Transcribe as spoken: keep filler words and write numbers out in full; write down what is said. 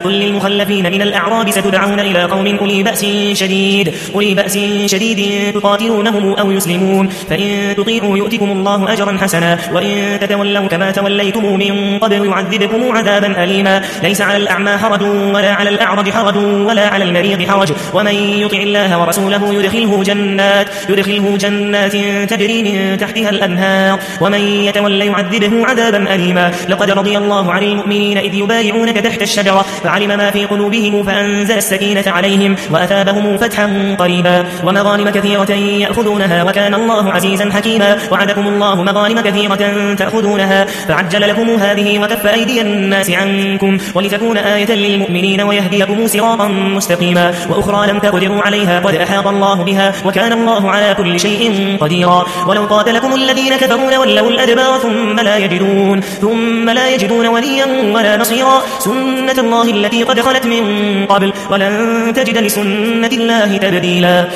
قل للمخلفين من الأعراب ستدعون إلى قوم أولي بأس شديد أولي بأس شديد تقاتلونهم أو يسلمون فإن تطيعوا يؤتكم الله أجرا حسنا وإن تتولوا كما توليتم من قبل يعذبكم عذابا أليما ليس على الأعمى حرج ولا على الأعرج حرج ولا على المريض حرج ومن يطع الله ورسوله يدخله جنات يدخله جنات تجري من تحتها الأنهار ومن يتولى يعذبه عذابا أليما لقد رضي الله عن المؤمنين إذ يبايعونك تحت الشجرة فعلم ما في قلوبهم فأنزل السكينة عليهم وأثابهم فتحا قريبا ومغانم كثيرة يأخذونها وكان الله عزيزا حكيما وعدكم الله مغانم كثيرة تأخذونها فعجل لكم هذه وكف أيدي الناس عنكم ولتكون آية للمؤمنين ويهديكم صراطا مستقيما وأخرى لم تقدروا عليها قد أحاط الله بها وكان الله على كل شيء قديرا ولو قاتلكم الذين كفروا لولوا الأدبار ثم لا يجدون ثم لا يجدون وليا ولا نصيرا سنة الله التي قد خلت من قبل ولن تجد لسنة الله تبديلا